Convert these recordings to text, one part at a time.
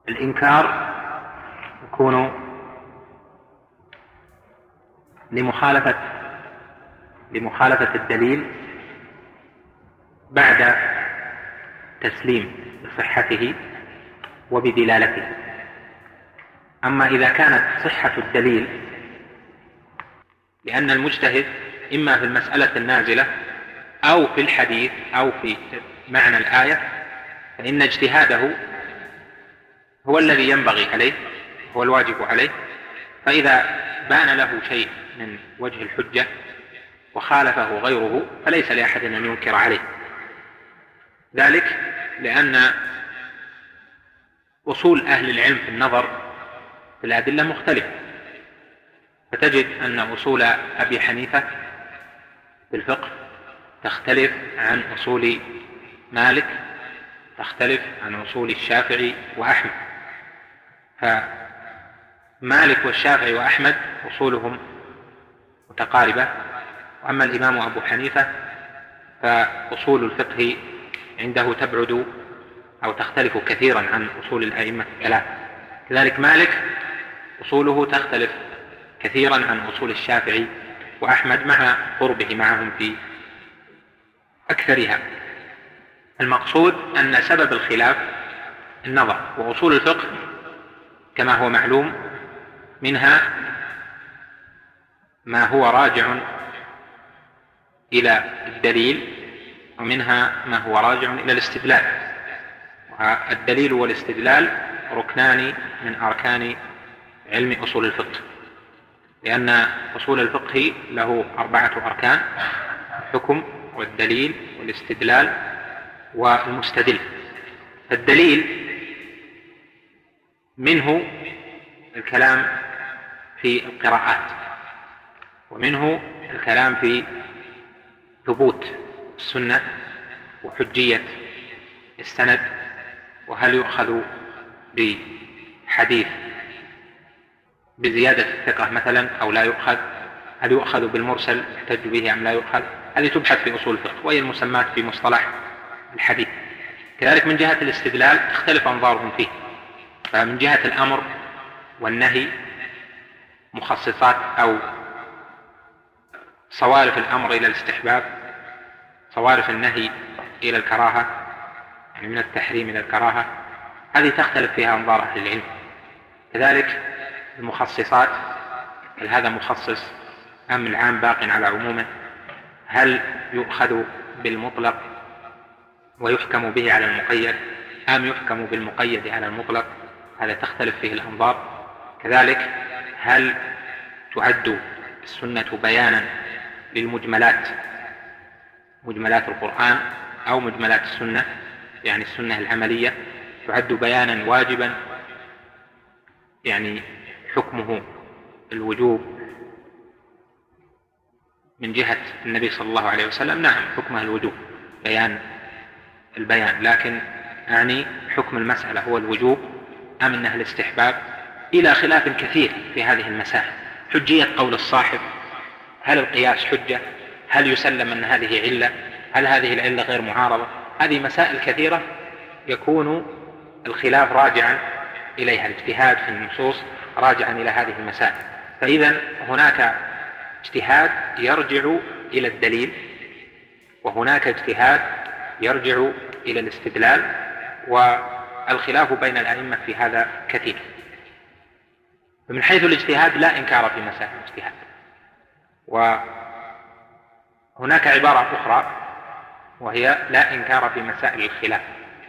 الإنكار يكون لمخالفة الدليل بعد تسليم بصحته وبدلالته. أما إذا كانت صحة الدليل لأن المجتهد إما في المسألة النازلة أو في الحديث أو في معنى الآية، فإن اجتهاده هو الذي ينبغي عليه، هو الواجب عليه. فإذا بان له شيء من وجه الحجة وخالفه غيره فليس لأحد أن ينكر عليه ذلك، لأن أصول أهل العلم في النظر في الأدلة مختلفة. فتجد أن أصول أبي حنيفة في الفقه تختلف عن أصول مالك، تختلف عن أصول الشافعي وأحمد. فمالك والشافعي وأحمد أصولهم متقاربة، وأما الإمام أبو حنيفة فأصول الفقه عنده تبعد أو تختلف كثيرا عن أصول الأئمة الثلاثة. كذلك مالك أصوله تختلف كثيرا عن أصول الشافعي وأحمد مع قربه معهم في أكثرها. المقصود أن سبب الخلاف النظر، وأصول الفقه كما هو معلوم منها ما هو راجع إلى الدليل ومنها ما هو راجع إلى الاستدلال. والدليل والاستدلال ركنان من أركان علم أصول الفقه، لأن أصول الفقه له 4 أركان: الحكم والدليل والاستدلال والمستدل. الدليل منه الكلام في القراءات، ومنه الكلام في ثبوت السنة وحجية السند، وهل يؤخذ بحديث بزيادة الثقة مثلا أو لا يؤخذ، هل يؤخذ بالمرسل يحتج به أم لا يؤخذ. هذه تبحث في أصول الفقه وهي المسمات في مصطلح الحديث. كذلك من جهة الاستدلال تختلف أنظارهم فيه، فمن جهة الأمر والنهي مخصصات أو صوارف الأمر إلى الاستحباب، صوارف النهي إلى الكراهة، يعني من التحريم إلى الكراهة، هذه تختلف فيها أنظار أهل العلم. كذلك المخصصات، هل هذا مخصص أم العام باق على عمومه، هل يؤخذ بالمطلق ويحكم به على المقيد أم يحكم بالمقيد على المطلق، هذا تختلف فيه الأنظار. كذلك هل تعد السنة بيانا للمجملات، مجملات القرآن، أو مجملات السنة يعني السنة العملية تعد بيانا واجبا يعني حكمه الوجوب من جهة النبي صلى الله عليه وسلم. نعم حكمها الوجوب البيان، لكن يعني حكم المسألة هو الوجوب أم أنها الاستحباب، إلى خلاف كثير في هذه المسائل. حجية قول الصاحب، هل القياس حجة، هل يسلم أن هذه علة، هل هذه العلة غير معارضة. هذه مسائل كثيرة يكون الخلاف راجعا إليها، الاجتهاد في النصوص راجعا إلى هذه المسائل. فإذا هناك اجتهاد يرجع إلى الدليل، وهناك اجتهاد يرجع إلى الاستدلال، والخلاف بين الأئمة في هذا كثير. فمن حيث الاجتهاد لا إنكار في مسائل الاجتهاد. وهناك عبارة أخرى وهي لا إنكار في مسائل الخلاف.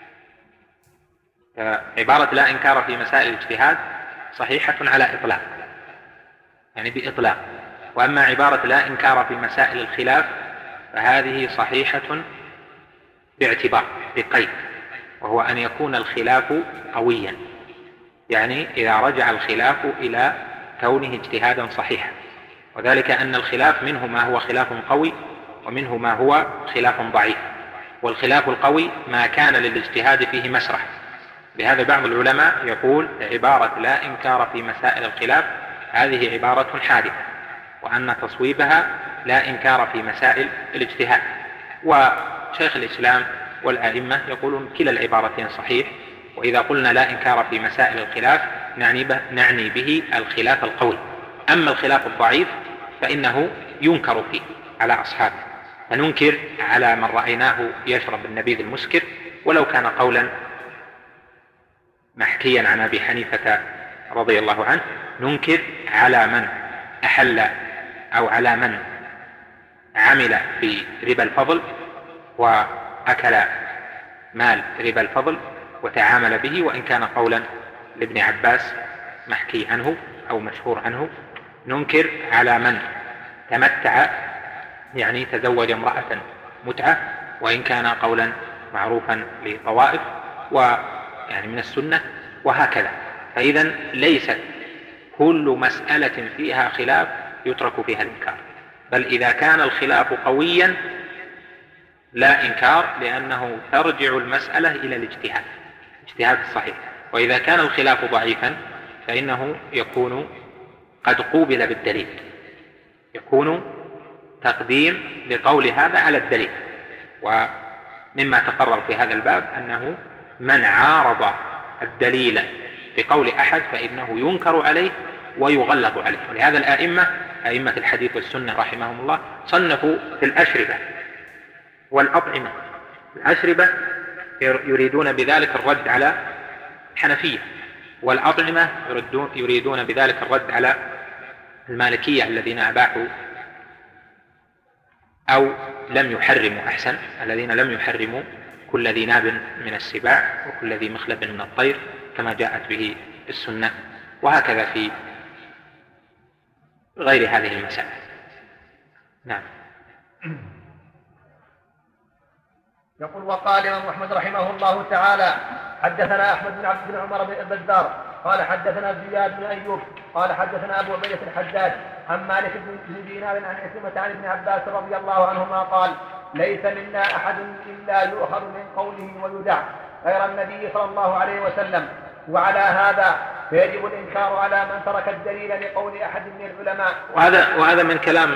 عبارة لا إنكار في مسائل الاجتهاد صحيحة على إطلاق، يعني بإطلاق. وأما عبارة لا إنكار في مسائل الخلاف فهذه صحيحة باعتبار، بقيد، وهو أن يكون الخلاف قويا، يعني إذا رجع الخلاف إلى كونه اجتهادا صحيحا. وذلك أن الخلاف منه ما هو خلاف قوي ومنه ما هو خلاف ضعيف، والخلاف القوي ما كان للاجتهاد فيه مسرح. لهذا بعض العلماء يقول عبارة لا إنكار في مسائل الخلاف هذه عبارة حادثة، وأن تصويبها لا إنكار في مسائل الاجتهاد. وشيخ الإسلام والأئمة يقولون كلا العبارتين صحيح، وإذا قلنا لا إنكار في مسائل الخلاف نعني به الخلاف القولي. أما الخلاف الضعيف فإنه ينكر فيه على أصحابه، فننكر على من رأيناه يشرب النبيذ المسكر ولو كان قولا محكيا عن أبي حنيفة رضي الله عنه، ننكر على من أحل أو على من عمل في ربا الفضل وأكل مال ربا الفضل وتعامل به، وإن كان قولا لابن عباس محكي عنه أو مشهور عنه. ننكر على من تمتع يعني تزوج امرأة متعة، وإن كان قولا معروفا لطوائف ويعني من السنة، وهكذا. فإذا ليست كل مسألة فيها خلاف يترك فيها الإنكار، بل إذا كان الخلاف قويا لا إنكار، لأنه ترجع المسألة إلى الاجتهاد الصحيح. وإذا كان الخلاف ضعيفا فإنه يكون قد قوبل بالدليل، يكون تقديم لقول هذا على الدليل. ومما تقرر في هذا الباب أنه من عارض الدليل بقول أحد فإنه ينكر عليه ويغلظ عليه. ولهذا أئمة الحديث والسنة رحمهم الله صنفوا في الأشربة والأطعمة. الأشربة يريدون بذلك الرد على الحنفية، والأطعمة يريدون بذلك الرد على المالكية الذين أباحوا أو لم يحرموا، الذين لم يحرموا كل ذي ناب من السباع وكل ذي مخلب من الطير كما جاءت به السنة، وهكذا في غير هذه المسائل. نعم. يقول: وقال الإمام أحمد رحمه الله تعالى: حدثنا أحمد بن عبد بن عمر بن البزار قال حدثنا زياد بن أيوب قال حدثنا أبو عبيدة الحداد عن مالك بن دينار عن عكرمة عن ابن عباس رضي الله عنهما قال: ليس منا أحد إلا يؤخذ من قوله ويدع غير النبي صلى الله عليه وسلم. وعلى هذا فيجب الإنكار على من ترك الدليل لقول أحد من العلماء. وهذا من كلام،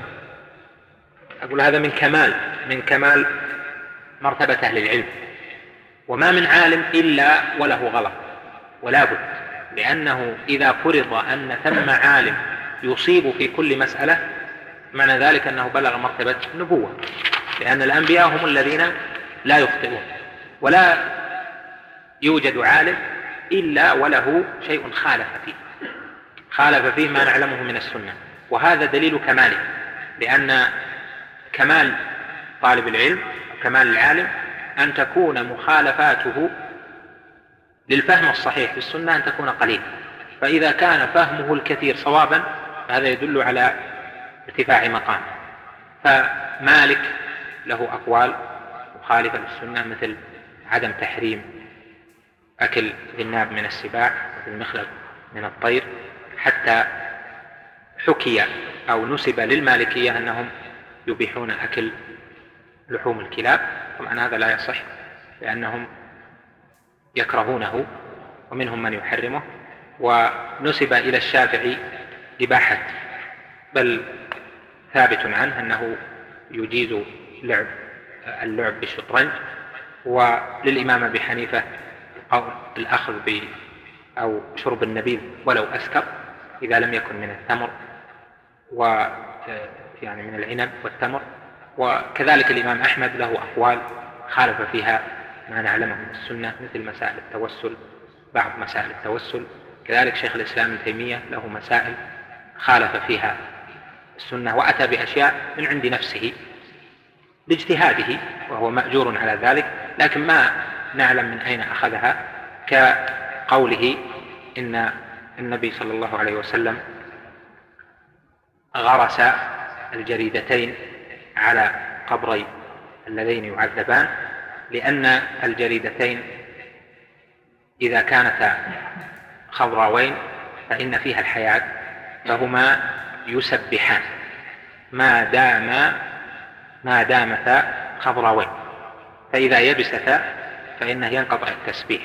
أقول هذا من كمال مرتبة أهل العلم. وما من عالم إلا وله غلط ولا بد، لأنه إذا فرض أن ثم عالم يصيب في كل مسألة معنى ذلك أنه بلغ مرتبة النبوة، لأن الأنبياء هم الذين لا يخطئون، ولا يوجد عالم إلا وله شيء خالف فيه ما نعلمه من السنة. وهذا دليل كماله، لأن كمال طالب العلم وكمال العالم أن تكون مخالفاته للفهم الصحيح في السنة أن تكون قليلة. فإذا كان فهمه الكثير صوابا فهذا يدل على ارتفاع مقام. فمالك له أقوال مخالفة للسنة، مثل عدم تحريم أكل ذي الناب من السباع والمخلب من الطير، حتى حكي أو نسب للمالكية أنهم يبيحون أكل لحوم الكلاب. طبعا هذا لا يصح، لأنهم يكرهونه ومنهم من يحرمه. ونسب إلى الشافعي إباحة، بل ثابت عنه أنه يجيز اللعب بالشطرنج. وللإمام أبي حنيفة الأخذ أو شرب النبيذ ولو أسكر إذا لم يكن من التمر يعني من العنب والتمر. وكذلك الإمام أحمد له أقوال خالف فيها ما نعلمه من السنة، مثل مسائل التوسل، بعض مسائل التوسل. كذلك شيخ الإسلام ابن تيمية له مسائل خالف فيها السنة وأتى بأشياء من عند نفسه باجتهاده وهو مأجور على ذلك، لكن ما نعلم من أين أخذها، كقوله إن النبي صلى الله عليه وسلم غرس الجريدتين على قبري اللذين يعذبان، لأن الجريدتين إذا كانتا خضراوين فإن فيها الحياة، فهما يسبحان ما دامتا خضراوين، فإذا يبستا فإنه ينقطع التسبيح.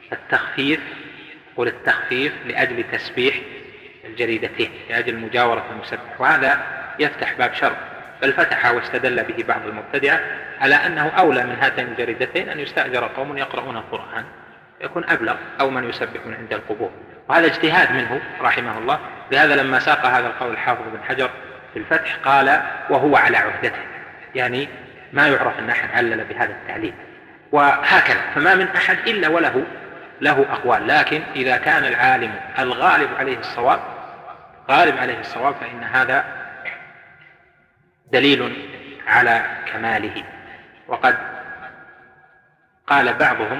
التخفيف لأجل تسبيح الجريدتين، لأجل مجاورة المسبح، وهذا يفتح باب شر، بل فتح واستدل به بعض المبتدعة على أنه أولى من هاتين الجريدتين أن يستأجر قوم يقرؤون القرآن، يكون أبلغ، أو من يسبحون عند القبور. وهذا اجتهاد منه رحمه الله. لهذا لما ساق هذا القول الحافظ بن حجر في الفتح قال وهو على عهدته، يعني ما يعرف أن أحد علل بهذا التعليل. وهكذا فما من أحد إلا وله أقوال، لكن إذا كان العالم الغالب عليه الصواب فإن هذا دليل على كماله. وقد قال بعضهم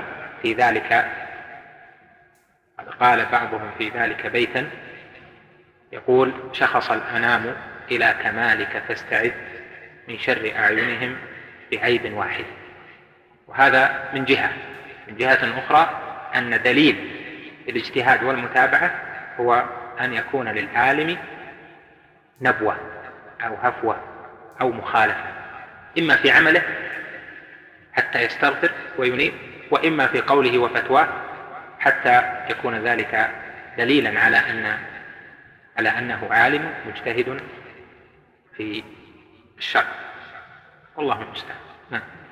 في ذلك بيتا يقول: شخص الأنام إلى كمالك فاستعذ من شر أعينهم بعيب واحد. وهذا من جهة أخرى أن دليل الاجتهاد والمتابعة هو أن يكون للعالم نبوة أو هفوة أو مخالفة، إما في عمله حتى يستغفر وينيب، وإما في قوله وفتواه حتى يكون ذلك دليلا على أنه عالم مجتهد في الشرع. والله المستعان.